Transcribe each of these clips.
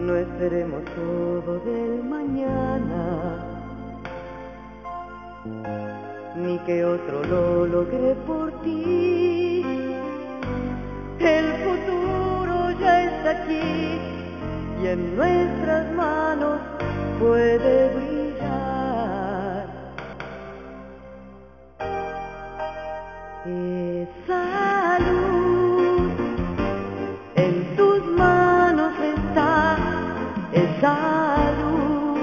No esperemos todo del mañana, ni que otro lo logre por ti. El futuro ya está aquí y en nuestras manos puede brillar. Esa luz en tus manos está, esa luz.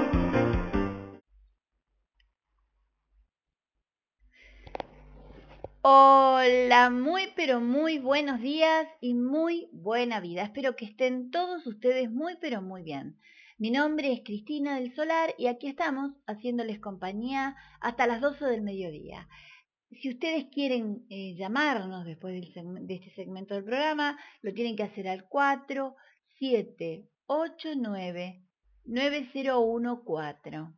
Hola, muy pero muy buenos días y muy buena vida. Espero que estén todos ustedes muy pero muy bien. Mi nombre es Cristina del Solar y aquí estamos haciéndoles compañía hasta las 12 del mediodía. Si ustedes quieren llamarnos después de este segmento del programa, lo tienen que hacer al 4789-9014.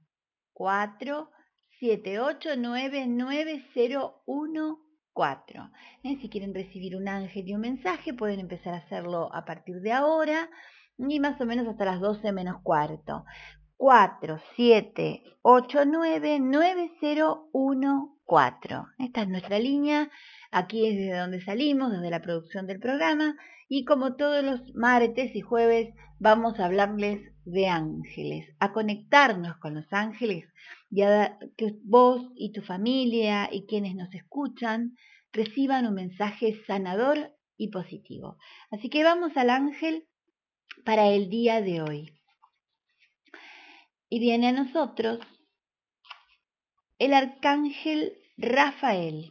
4789-9014. Si quieren recibir un ángel y un mensaje, pueden empezar a hacerlo a partir de ahora y más o menos hasta las 12 menos cuarto. 4789-9014. Esta es nuestra línea, aquí es desde donde salimos, desde la producción del programa, y como todos los martes y jueves vamos a hablarles de ángeles, a conectarnos con los ángeles y a que vos y tu familia y quienes nos escuchan reciban un mensaje sanador y positivo. Así que vamos al ángel para el día de hoy. Y viene a nosotros el arcángel Rafael.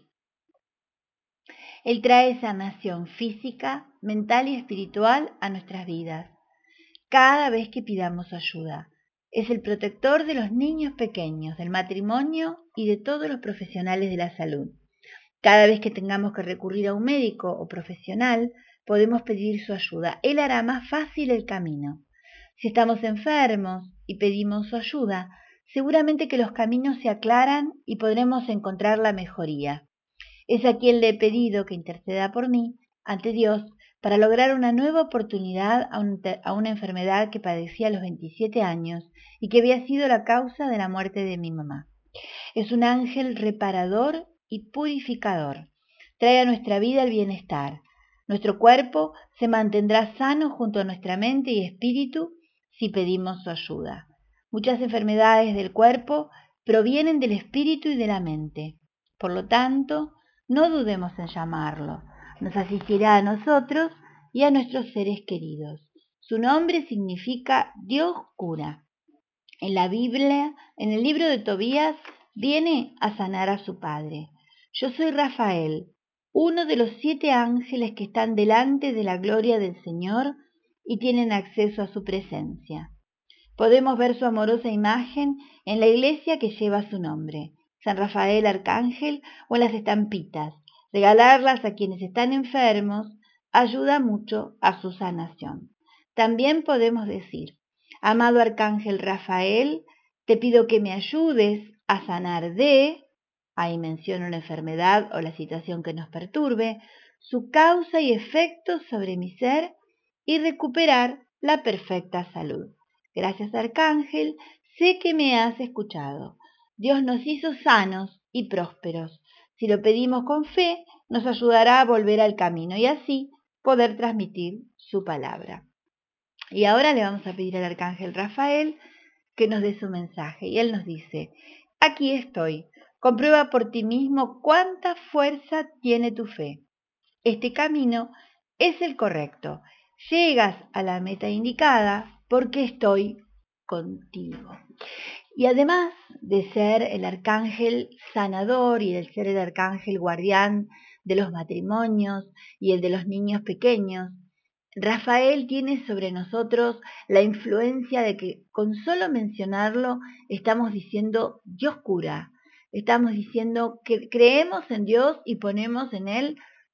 Él trae sanación física, mental y espiritual a nuestras vidas, cada vez que pidamos ayuda. Es el protector de los niños pequeños, del matrimonio y de todos los profesionales de la salud. Cada vez que tengamos que recurrir a un médico o profesional, podemos pedir su ayuda. Él hará más fácil el camino. Si estamos enfermos y pedimos su ayuda, seguramente que los caminos se aclaran y podremos encontrar la mejoría. Es a quien le he pedido que interceda por mí ante Dios para lograr una nueva oportunidad a una enfermedad que padecía a los 27 años y que había sido la causa de la muerte de mi mamá. Es un ángel reparador y purificador. Trae a nuestra vida el bienestar. Nuestro cuerpo se mantendrá sano junto a nuestra mente y espíritu si pedimos su ayuda. Muchas enfermedades del cuerpo provienen del espíritu y de la mente. Por lo tanto, no dudemos en llamarlo. Nos asistirá a nosotros y a nuestros seres queridos. Su nombre significa Dios cura. En la Biblia, en el libro de Tobías, viene a sanar a su padre. Yo soy Rafael, uno de los 7 ángeles que están delante de la gloria del Señor y tienen acceso a su presencia. Podemos ver su amorosa imagen en la iglesia que lleva su nombre, San Rafael Arcángel, o en las estampitas. Regalarlas a quienes están enfermos ayuda mucho a su sanación. También podemos decir: amado Arcángel Rafael, te pido que me ayudes a sanar ahí menciono la enfermedad o la situación que nos perturbe, su causa y efecto sobre mi ser y recuperar la perfecta salud. Gracias, Arcángel, sé que me has escuchado. Dios nos hizo sanos y prósperos. Si lo pedimos con fe, nos ayudará a volver al camino y así poder transmitir su palabra. Y ahora le vamos a pedir al Arcángel Rafael que nos dé su mensaje. Y él nos dice: aquí estoy. Comprueba por ti mismo cuánta fuerza tiene tu fe. Este camino es el correcto. Llegas a la meta indicada porque estoy contigo. Y además de ser el arcángel sanador y de ser el arcángel guardián de los matrimonios y el de los niños pequeños, Rafael tiene sobre nosotros la influencia de que con solo mencionarlo estamos diciendo Dios cura, estamos diciendo que creemos en Dios y ponemos en él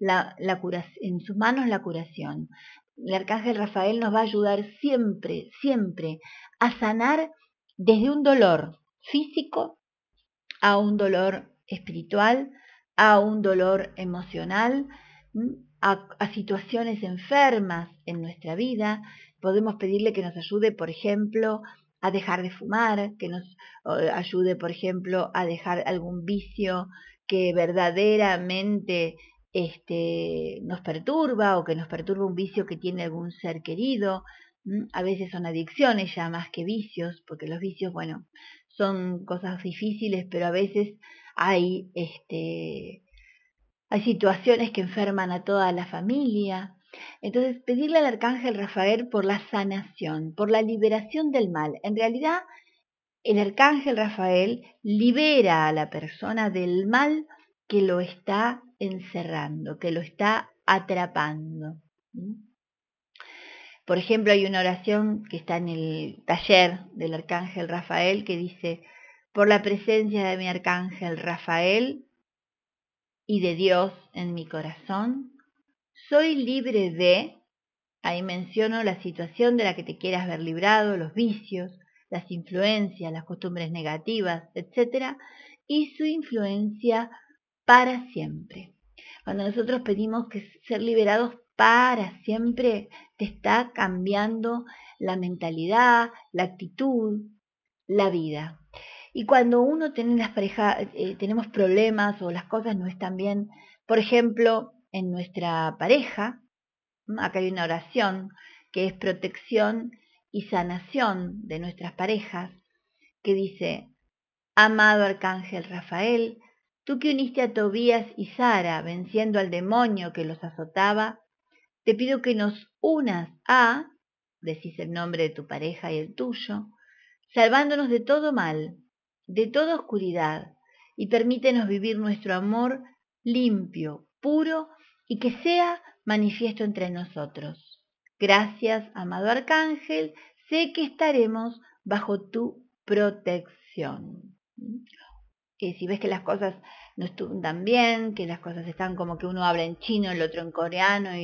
en sus manos la curación. El arcángel Rafael nos va a ayudar siempre, siempre a sanar desde un dolor físico a un dolor espiritual, a un dolor emocional, a situaciones enfermas en nuestra vida. Podemos pedirle que nos ayude, por ejemplo, a dejar de fumar, que nos ayude, por ejemplo, a dejar algún vicio que verdaderamente nos perturba o que nos perturba un vicio que tiene algún ser querido. A veces son adicciones ya más que vicios, porque los vicios, bueno, son cosas difíciles, pero a veces hay situaciones que enferman a toda la familia. Entonces, pedirle al arcángel Rafael por la sanación, por la liberación del mal. En realidad, el arcángel Rafael libera a la persona del mal que lo está encerrando, que lo está atrapando. Por ejemplo, hay una oración que está en el taller del arcángel Rafael que dice: por la presencia de mi arcángel Rafael y de Dios en mi corazón, soy libre de... Ahí menciono la situación de la que te quieras ver librado, los vicios, las influencias, las costumbres negativas, etc. Y su influencia para siempre. Cuando nosotros pedimos que ser liberados para siempre, te está cambiando la mentalidad, la actitud, la vida. Y cuando uno tiene las parejas, tenemos problemas o las cosas no están bien, por ejemplo, en nuestra pareja, acá hay una oración que es protección y sanación de nuestras parejas, que dice: amado arcángel Rafael, tú que uniste a Tobías y Sara venciendo al demonio que los azotaba, te pido que nos unas a, decís el nombre de tu pareja y el tuyo, salvándonos de todo mal, de toda oscuridad, y permítenos vivir nuestro amor limpio, puro y que sea manifiesto entre nosotros. Gracias, amado arcángel, sé que estaremos bajo tu protección. Si ves que las cosas no están bien, que las cosas están como que uno habla en chino, el otro en coreano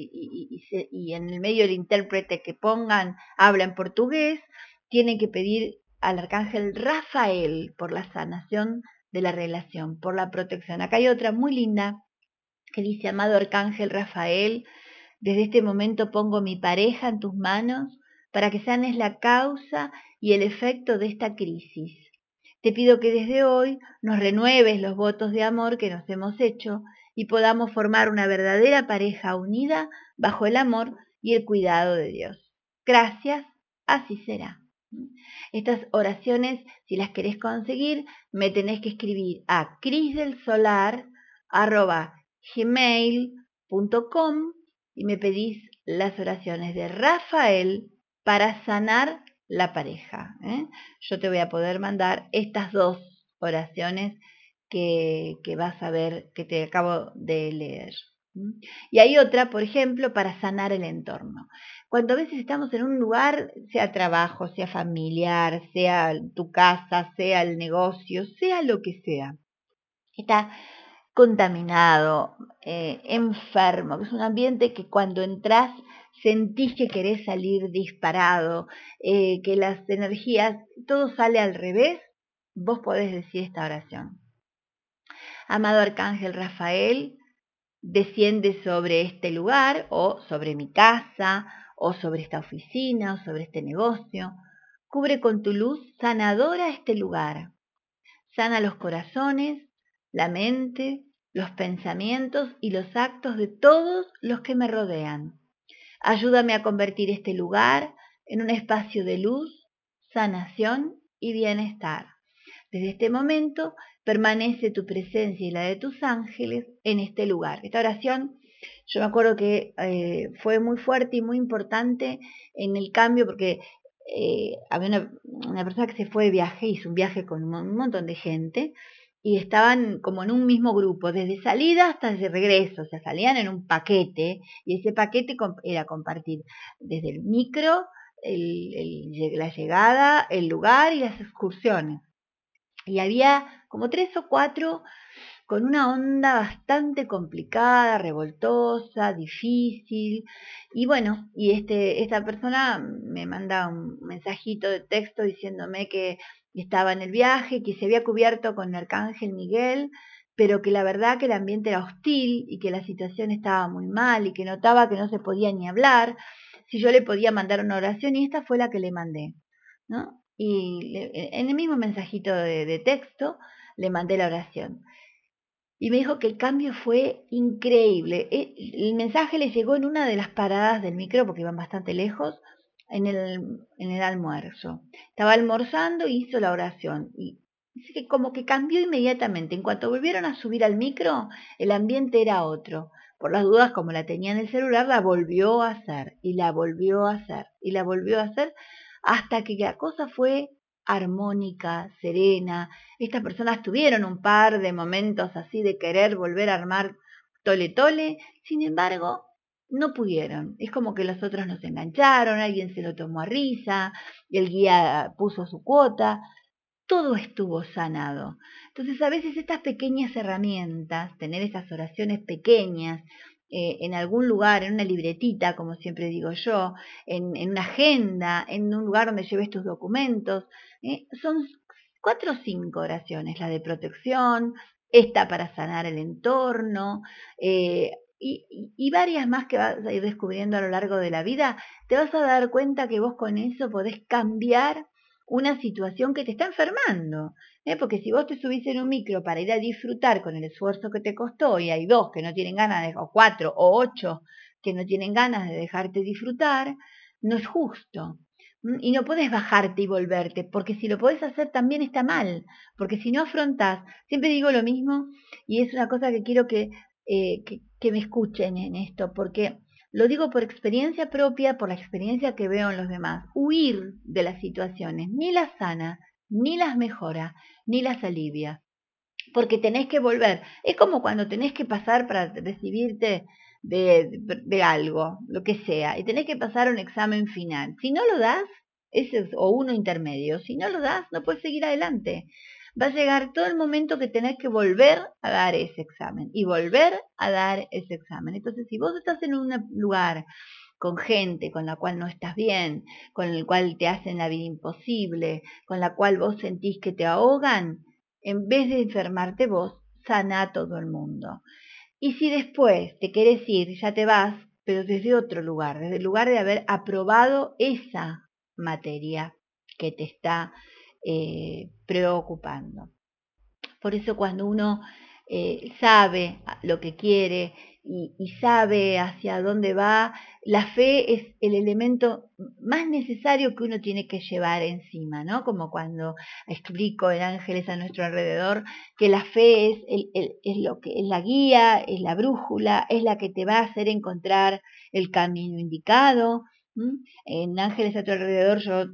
y en el medio el intérprete que pongan habla en portugués, tienen que pedir al arcángel Rafael por la sanación de la relación, por la protección. Acá hay otra muy linda que dice: amado arcángel Rafael, desde este momento pongo mi pareja en tus manos para que sanes la causa y el efecto de esta crisis. Te pido que desde hoy nos renueves los votos de amor que nos hemos hecho y podamos formar una verdadera pareja unida bajo el amor y el cuidado de Dios. Gracias, así será. Estas oraciones, si las querés conseguir, me tenés que escribir a crisdelsolar@gmail.com y me pedís las oraciones de Rafael para sanar la pareja. Yo te voy a poder mandar estas dos oraciones que vas a ver, que te acabo de leer. Y hay otra, por ejemplo, para sanar el entorno. Cuando a veces estamos en un lugar, sea trabajo, sea familiar, sea tu casa, sea el negocio, sea lo que sea, está contaminado, enfermo, que es un ambiente que cuando entras sentís que querés salir disparado, que las energías, todo sale al revés, vos podés decir esta oración. Amado arcángel Rafael, desciende sobre este lugar o sobre mi casa o sobre esta oficina o sobre este negocio. Cubre con tu luz sanadora este lugar. Sana los corazones, la mente, los pensamientos y los actos de todos los que me rodean. Ayúdame a convertir este lugar en un espacio de luz, sanación y bienestar. Desde este momento permanece tu presencia y la de tus ángeles en este lugar. Esta oración, yo me acuerdo que fue muy fuerte y muy importante en el cambio porque había una persona que se fue de viaje, hizo un viaje con un montón de gente y estaban como en un mismo grupo, desde salida hasta el regreso, o sea, salían en un paquete y ese paquete era compartir desde el micro, la llegada, el lugar y las excursiones. Y había como 3 o 4 con una onda bastante complicada, revoltosa, difícil. Y bueno, y esta persona me manda un mensajito de texto diciéndome que estaba en el viaje, que se había cubierto con el arcángel Miguel, pero que la verdad que el ambiente era hostil y que la situación estaba muy mal y que notaba que no se podía ni hablar, si yo le podía mandar una oración, y esta fue la que le mandé, ¿no? Y en el mismo mensajito de texto le mandé la oración. Y me dijo que el cambio fue increíble. El mensaje le llegó en una de las paradas del micro, porque iban bastante lejos, en el almuerzo. Estaba almorzando y hizo la oración. Y dice que como que cambió inmediatamente. En cuanto volvieron a subir al micro, el ambiente era otro. Por las dudas, como la tenía en el celular, la volvió a hacer, y la volvió a hacer, y la volvió a hacer, hasta que la cosa fue armónica, serena. Estas personas tuvieron un par de momentos así de querer volver a armar tole tole, sin embargo, no pudieron. Es como que los otros nos engancharon, alguien se lo tomó a risa, el guía puso su cuota, todo estuvo sanado. Entonces, a veces estas pequeñas herramientas, tener estas oraciones pequeñas, en algún lugar, en una libretita, como siempre digo yo, en una agenda, en un lugar donde lleves tus documentos, son 4 o 5 oraciones, la de protección, esta para sanar el entorno, y varias más que vas a ir descubriendo a lo largo de la vida. Te vas a dar cuenta que vos con eso podés cambiar una situación que te está enfermando, porque si vos te subís en un micro para ir a disfrutar con el esfuerzo que te costó y hay 2 que no tienen ganas, o 4 o 8 que no tienen ganas de dejarte disfrutar, no es justo. Y no podés bajarte y volverte, porque si lo podés hacer también está mal, porque si no afrontás, siempre digo lo mismo, y es una cosa que quiero que me escuchen en esto, porque lo digo por experiencia propia, por la experiencia que veo en los demás. Huir de las situaciones ni las sana, ni las mejora, ni las alivia, porque tenés que volver. Es como cuando tenés que pasar para recibirte de algo, lo que sea, y tenés que pasar un examen final. Si no lo das, o uno intermedio, si no lo das, no puedes seguir adelante. Va a llegar todo el momento que tenés que volver a dar ese examen y volver a dar ese examen. Entonces, si vos estás en un lugar con gente con la cual no estás bien, con el cual te hacen la vida imposible, con la cual vos sentís que te ahogan, en vez de enfermarte vos, sana a todo el mundo. Y si después te querés ir, ya te vas, pero desde otro lugar, desde el lugar de haber aprobado esa materia que te está preocupando. Por eso cuando uno sabe lo que quiere y sabe hacia dónde va, la fe es el elemento más necesario que uno tiene que llevar encima, ¿no? Como cuando explico en Ángeles a nuestro alrededor, que la fe es lo que es la guía, es la brújula, es la que te va a hacer encontrar el camino indicado. En Ángeles a tu alrededor yo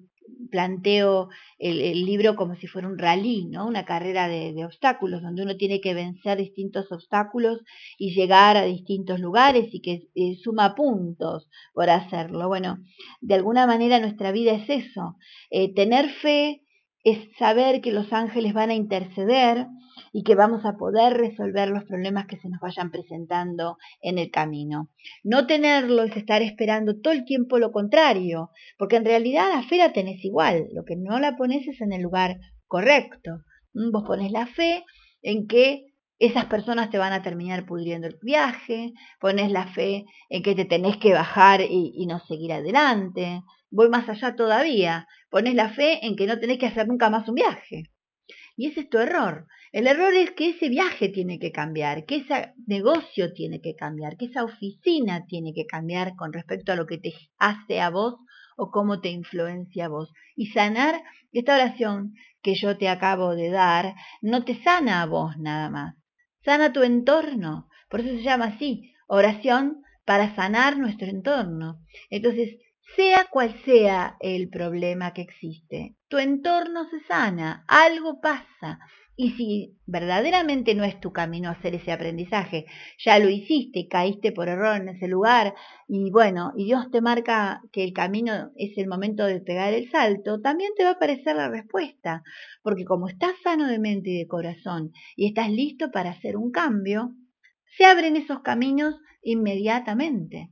planteo el libro como si fuera un rally, ¿no? Una carrera de obstáculos, donde uno tiene que vencer distintos obstáculos y llegar a distintos lugares y que suma puntos por hacerlo. Bueno, de alguna manera nuestra vida es eso. Tener fe es saber que los ángeles van a interceder y que vamos a poder resolver los problemas que se nos vayan presentando en el camino. No tenerlo es estar esperando todo el tiempo lo contrario, porque en realidad la fe la tenés igual, lo que no la pones es en el lugar correcto. Vos ponés la fe en que esas personas te van a terminar pudriendo el viaje, pones la fe en que te tenés que bajar y no seguir adelante. Voy más allá todavía, pones la fe en que no tenés que hacer nunca más un viaje. Y ese es tu error. El error es que ese viaje tiene que cambiar, que ese negocio tiene que cambiar, que esa oficina tiene que cambiar con respecto a lo que te hace a vos o cómo te influencia a vos. Y sanar, esta oración que yo te acabo de dar, no te sana a vos nada más, sana tu entorno. Por eso se llama así, oración para sanar nuestro entorno. Entonces, sea cual sea el problema que existe, tu entorno se sana, algo pasa. Y si verdaderamente no es tu camino hacer ese aprendizaje, ya lo hiciste, caíste por error en ese lugar, y bueno, y Dios te marca que el camino es el momento de pegar el salto, también te va a aparecer la respuesta, porque como estás sano de mente y de corazón, y estás listo para hacer un cambio, se abren esos caminos inmediatamente.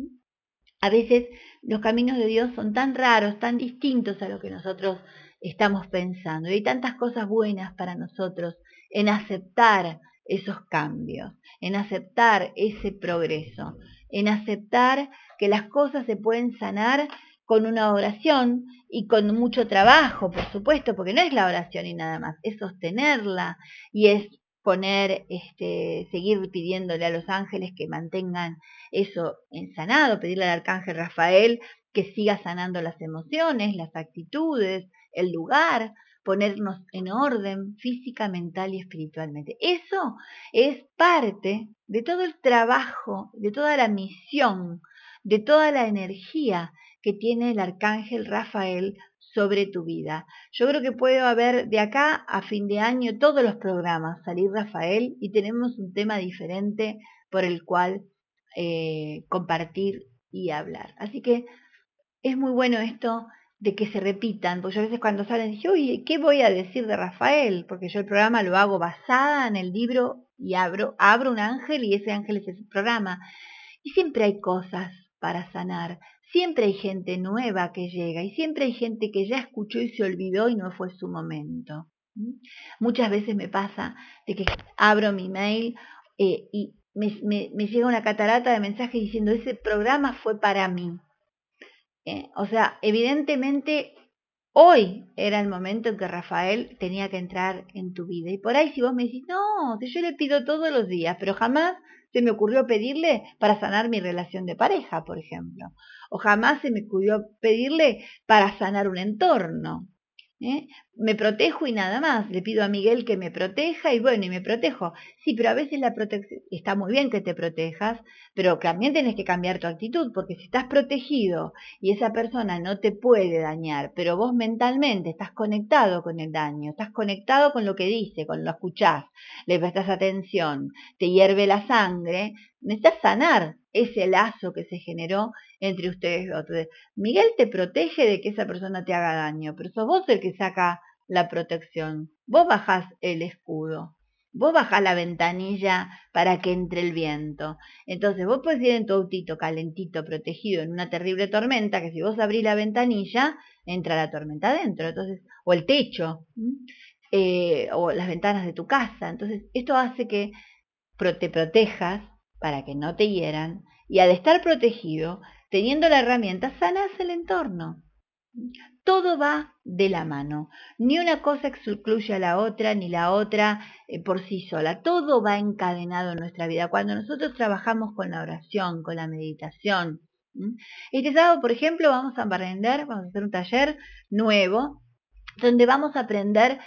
A veces los caminos de Dios son tan raros, tan distintos a lo que nosotros estamos pensando. Y hay tantas cosas buenas para nosotros en aceptar esos cambios, en aceptar ese progreso, en aceptar que las cosas se pueden sanar con una oración y con mucho trabajo, por supuesto, porque no es la oración y nada más, es sostenerla y es seguir pidiéndole a los ángeles que mantengan eso en sanado, pedirle al arcángel Rafael que siga sanando las emociones, las actitudes, el lugar, ponernos en orden física, mental y espiritualmente. Eso es parte de todo el trabajo, de toda la misión, de toda la energía que tiene el arcángel Rafael sobre tu vida. Yo creo que puede haber de acá a fin de año todos los programas salir Rafael y tenemos un tema diferente por el cual compartir y hablar. Así que es muy bueno esto de que se repitan, porque yo a veces cuando salen dije, uy, ¿qué voy a decir de Rafael? Porque yo el programa lo hago basada en el libro y abro un ángel y ese ángel es el programa. Y siempre hay cosas para sanar, siempre hay gente nueva que llega y siempre hay gente que ya escuchó y se olvidó y no fue su momento. Muchas veces me pasa de que abro mi mail y me llega una catarata de mensajes diciendo, ese programa fue para mí. O sea, evidentemente hoy era el momento en que Rafael tenía que entrar en tu vida. Y por ahí si vos me decís, no, si yo le pido todos los días, pero jamás se me ocurrió pedirle para sanar mi relación de pareja, por ejemplo. O jamás se me ocurrió pedirle para sanar un entorno. Me protejo y nada más. Le pido a Miguel que me proteja y bueno, y me protejo. Sí, pero a veces la protección, está muy bien que te protejas, pero también tenés que cambiar tu actitud, porque si estás protegido y esa persona no te puede dañar, pero vos mentalmente estás conectado con el daño, estás conectado con lo que dice, con lo escuchás, le prestas atención, te hierve la sangre, necesitas sanar ese lazo que se generó entre ustedes dos. Miguel te protege de que esa persona te haga daño, pero sos vos el que saca la protección. Vos bajás el escudo, vos bajás la ventanilla para que entre el viento. Entonces vos podés ir en tu autito calentito, protegido en una terrible tormenta, que si vos abrís la ventanilla, entra la tormenta adentro, entonces, o el techo, o las ventanas de tu casa. Entonces esto hace que te protejas para que no te hieran y al estar protegido, teniendo la herramienta, sanas el entorno. Todo va de la mano. Ni una cosa excluye a la otra, ni la otra por sí sola. Todo va encadenado en nuestra vida. Cuando nosotros trabajamos con la oración, con la meditación. Este sábado, por ejemplo, vamos a hacer un taller nuevo, donde vamos a aprender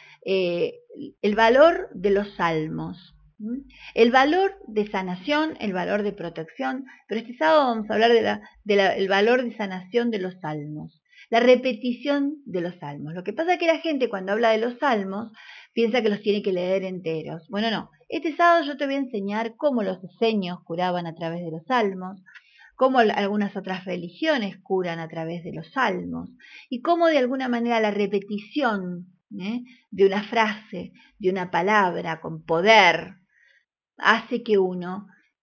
el valor de los salmos. El valor de sanación, el valor de protección, pero este sábado vamos a hablar del valor de sanación de los salmos, la repetición de los salmos. Lo que pasa es que la gente cuando habla de los salmos piensa que los tiene que leer enteros. Bueno, no, este sábado yo te voy a enseñar cómo los esenios curaban a través de los salmos, cómo algunas otras religiones curan a través de los salmos y cómo de alguna manera la repetición de una frase, de una palabra con poder, hace que uno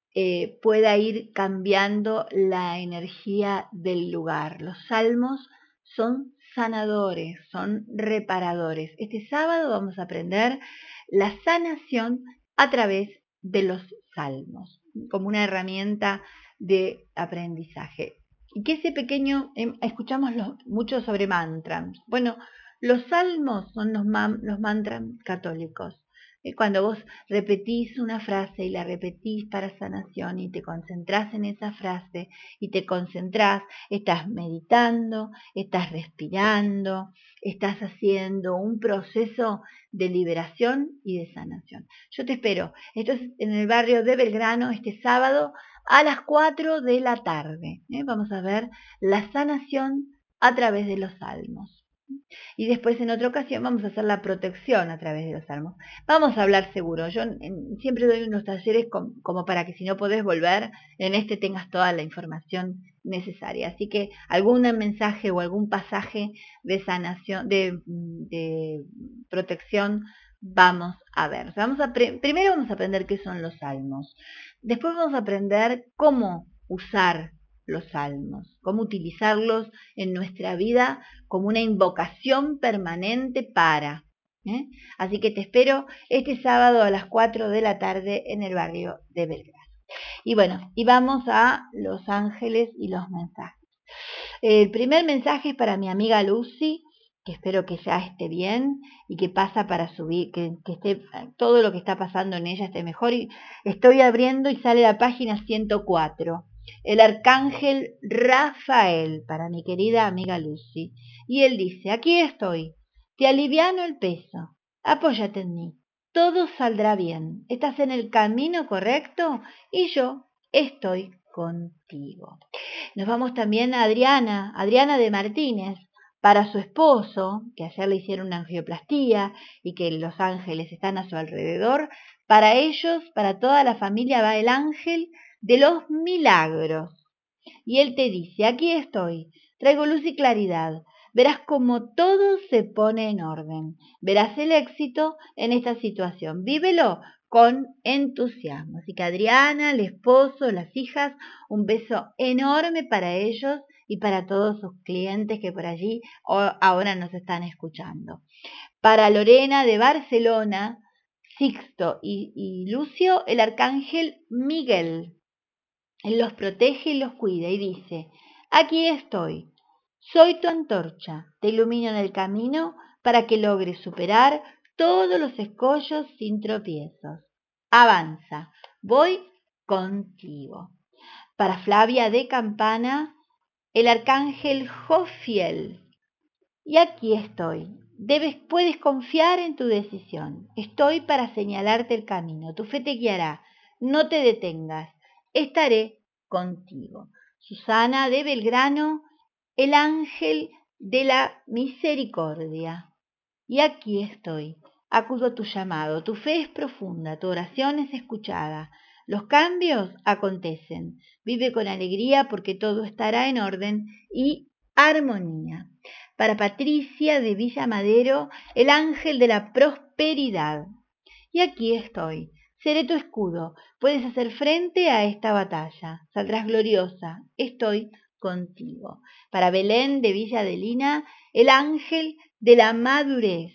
pueda ir cambiando la energía del lugar. Los salmos son sanadores, son reparadores. Este sábado vamos a aprender la sanación a través de los salmos, como una herramienta de aprendizaje. Y que ese pequeño, escuchamos mucho sobre mantras. Bueno, los salmos son los mantras católicos. Cuando vos repetís una frase y la repetís para sanación y te concentrás en esa frase y te concentrás, estás meditando, estás respirando, estás haciendo un proceso de liberación y de sanación. Yo te espero. Esto es en el barrio de Belgrano este sábado a las 4 de la tarde. Vamos a ver la sanación a través de los salmos. Y después en otra ocasión vamos a hacer la protección a través de los salmos. Vamos a hablar seguro. Yo siempre doy unos talleres como para que si no podés volver, en este tengas toda la información necesaria. Así que algún mensaje o algún pasaje de sanación, de protección, vamos a ver. Primero vamos a aprender qué son los salmos. Después vamos a aprender cómo usar los salmos, cómo utilizarlos en nuestra vida como una invocación permanente para ¿eh? Así que te espero este sábado a las 4 de la tarde en el barrio de Belgrano. Y bueno, y vamos a los ángeles y los mensajes. El primer mensaje es para mi amiga Lucy, que espero que ya esté bien y que pasa para subir, que esté, todo lo que está pasando en ella esté mejor. Y estoy abriendo y sale la página 104. El arcángel Rafael, para mi querida amiga Lucy. Y él dice, aquí estoy, te aliviano el peso, apóyate en mí, todo saldrá bien, estás en el camino correcto y yo estoy contigo. Nos vamos también a Adriana de Martínez, para su esposo, que ayer le hicieron una angioplastía y que los ángeles están a su alrededor. Para ellos, para toda la familia, va el ángel de los milagros. Y él te dice, aquí estoy, traigo luz y claridad. Verás cómo todo se pone en orden. Verás el éxito en esta situación. Vívelo con entusiasmo. Así que Adriana, el esposo, las hijas, un beso enorme para ellos y para todos sus clientes que por allí ahora nos están escuchando. Para Lorena de Barcelona, Sixto y Lucio, el arcángel Miguel. Él los protege y los cuida y dice, aquí estoy, soy tu antorcha, te ilumino en el camino para que logres superar todos los escollos sin tropiezos. Avanza, voy contigo. Para Flavia de Campana, el arcángel Jofiel. Y aquí estoy. Puedes confiar en tu decisión. Estoy para señalarte el camino. Tu fe te guiará. No te detengas. Estaré contigo. Susana de Belgrano, el ángel de la misericordia. Y aquí estoy. Acudo a tu llamado. Tu fe es profunda. Tu oración es escuchada. Los cambios acontecen. Vive con alegría porque todo estará en orden y armonía. Para Patricia de Villa Madero, el ángel de la prosperidad. Y aquí estoy. Seré tu escudo. Puedes hacer frente a esta batalla. Saldrás gloriosa. Estoy contigo. Para Belén de Villa Adelina, el ángel de la madurez.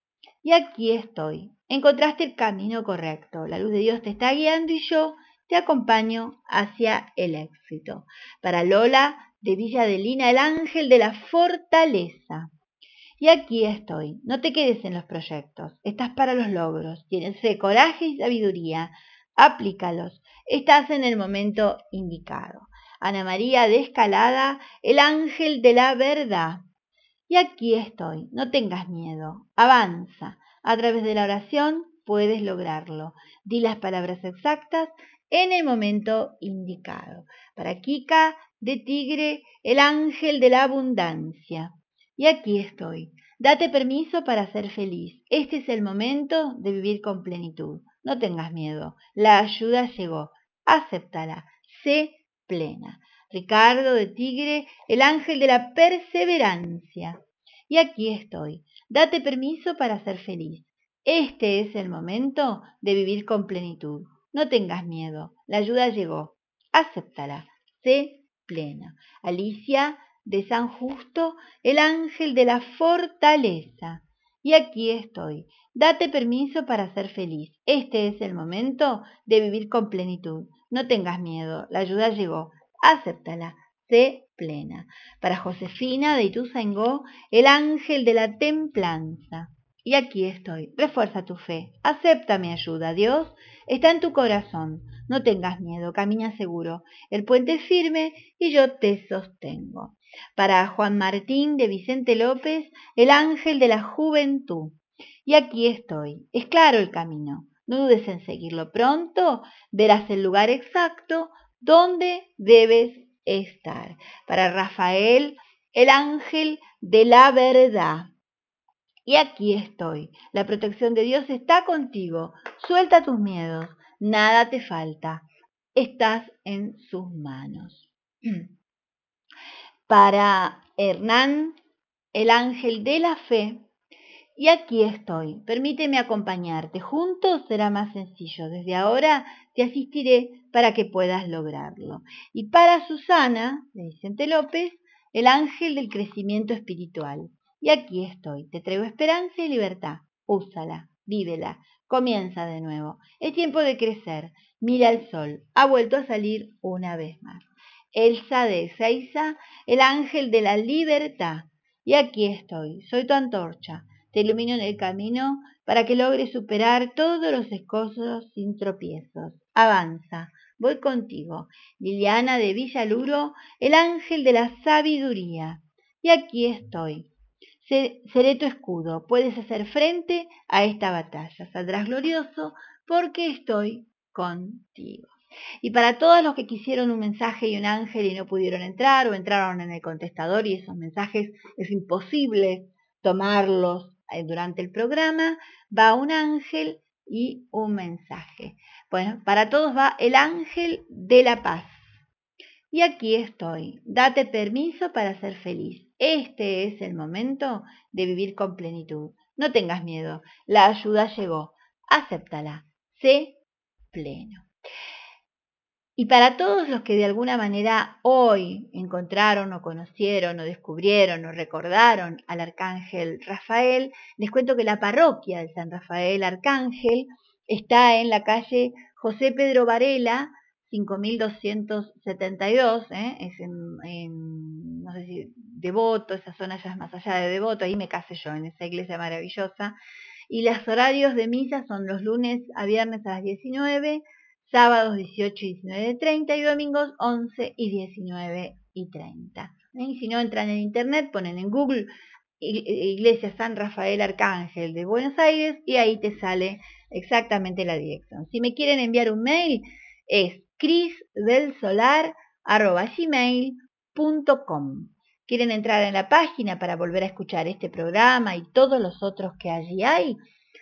Y aquí estoy. Encontraste el camino correcto. La luz de Dios te está guiando y yo te acompaño hacia el éxito. Para Lola de Villa Adelina, el ángel de la fortaleza. Y aquí estoy. No te quedes en los proyectos. Estás para los logros. Tienes fe, coraje y sabiduría. Aplícalos. Estás en el momento indicado. Ana María de Escalada, el ángel de la verdad. Y aquí estoy. No tengas miedo. Avanza. A través de la oración puedes lograrlo. Di las palabras exactas en el momento indicado. Para Kika de Tigre, el ángel de la abundancia. Y aquí estoy. Date permiso para ser feliz. Este es el momento de vivir con plenitud. No tengas miedo. La ayuda llegó. Acéptala. Sé plena. Ricardo de Tigre, el ángel de la perseverancia. Y aquí estoy. Date permiso para ser feliz. Este es el momento de vivir con plenitud. No tengas miedo. La ayuda llegó. Acéptala. Sé plena. Alicia de San Justo, el ángel de la fortaleza. Y aquí estoy. Date permiso para ser feliz. Este es el momento de vivir con plenitud. No tengas miedo. La ayuda llegó. Acéptala. Sé plena. Para Josefina de Ituzaingó, el ángel de la templanza. Y aquí estoy. Refuerza tu fe. Acepta mi ayuda. Dios está en tu corazón. No tengas miedo. Camina seguro. El puente es firme y yo te sostengo. Para Juan Martín de Vicente López, el ángel de la juventud. Y aquí estoy. Es claro el camino. No dudes en seguirlo. Pronto verás el lugar exacto donde debes estar. Para Rafael, el ángel de la verdad. Y aquí estoy. La protección de Dios está contigo. Suelta tus miedos. Nada te falta. Estás en sus manos. Para Hernán, el ángel de la fe. Y aquí estoy. Permíteme acompañarte. Juntos será más sencillo. Desde ahora te asistiré para que puedas lograrlo. Y para Susana, de Vicente López, el ángel del crecimiento espiritual. Y aquí estoy. Te traigo esperanza y libertad. úsala, vívela, comienza de nuevo. Es tiempo de crecer. Mira el sol, ha vuelto a salir una vez más. Elsa de Ezeiza, el ángel de la libertad. Y aquí estoy, soy tu antorcha. Te ilumino en el camino para que logres superar todos los escorzos sin tropiezos. Avanza, voy contigo. Liliana de Villaluro, el ángel de la sabiduría. Y aquí estoy. Seré tu escudo. Puedes hacer frente a esta batalla. Saldrás glorioso porque estoy contigo. Y para todos los que quisieron un mensaje y un ángel y no pudieron entrar o entraron en el contestador y esos mensajes es imposible tomarlos durante el programa, va un ángel y un mensaje. Bueno, para todos va el ángel de la paz. Y aquí estoy. Date permiso para ser feliz. Este es el momento de vivir con plenitud. No tengas miedo. La ayuda llegó. Acéptala. Sé pleno. Y para todos los que de alguna manera hoy encontraron o conocieron o descubrieron o recordaron al Arcángel Rafael, les cuento que la parroquia de San Rafael Arcángel está en la calle José Pedro Varela, 5272, es no sé si Devoto, esa zona ya es más allá de Devoto, ahí me casé yo, en esa iglesia maravillosa. Y los horarios de misa son los lunes a viernes a las 19, sábados 18 y 19:30 y domingos 11 y 19:30. Y si no entran en internet, ponen en Google Iglesia San Rafael Arcángel de Buenos Aires y ahí te sale exactamente la dirección. Si me quieren enviar un mail es crisdelsolar@gmail.com. ¿Quieren entrar en la página para volver a escuchar este programa y todos los otros que allí hay?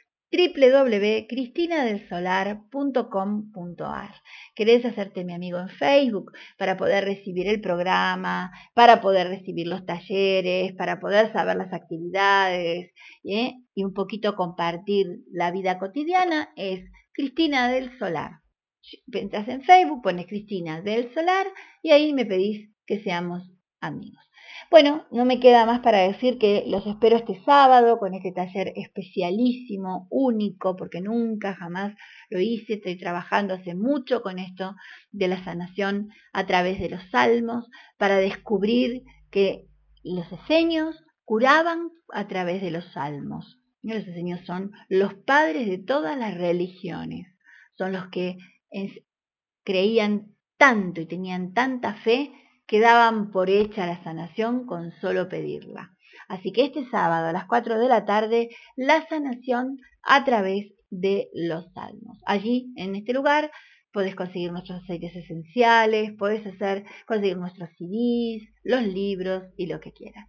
www.cristinadelsolar.com.ar. ¿Querés hacerte mi amigo en Facebook para poder recibir el programa, para poder recibir los talleres, para poder saber las actividades y un poquito compartir la vida cotidiana? Es Cristina del Solar. Entras en Facebook, pones Cristina del Solar y ahí me pedís que seamos amigos. Bueno, no me queda más para decir que los espero este sábado con este taller especialísimo, único, porque nunca jamás lo hice. Estoy trabajando hace mucho con esto de la sanación a través de los salmos para descubrir que los esenios curaban a través de los salmos. Los esenios son los padres de todas las religiones, son los que creían tanto y tenían tanta fe que daban por hecha la sanación con solo pedirla. Así que este sábado a las 4 de la tarde, la sanación a través de los salmos. Allí, en este lugar, podés conseguir nuestros aceites esenciales, podés conseguir nuestros CDs, los libros y lo que quieras.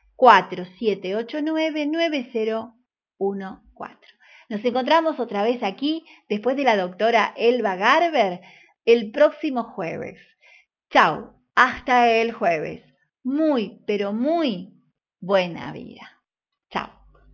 4789-9014. Nos encontramos otra vez aquí, después de la doctora Elba Garber, el próximo jueves. Chao, hasta el jueves. Muy, pero muy buena vida. Chao.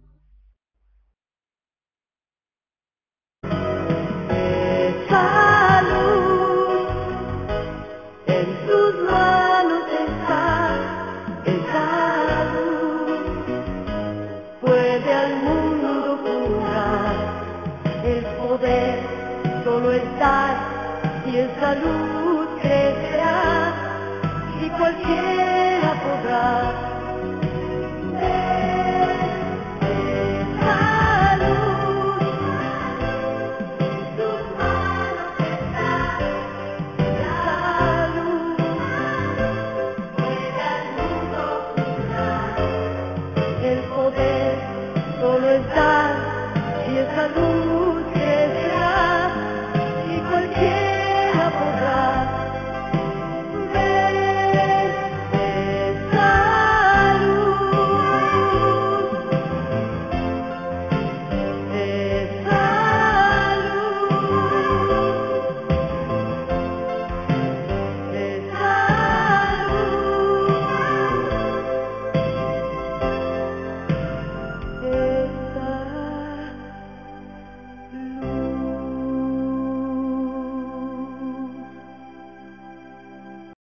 Salud, en tus manos está esa luz. Puede al mundo curar, el poder solo está y esa luz crecerá y cualquiera podrá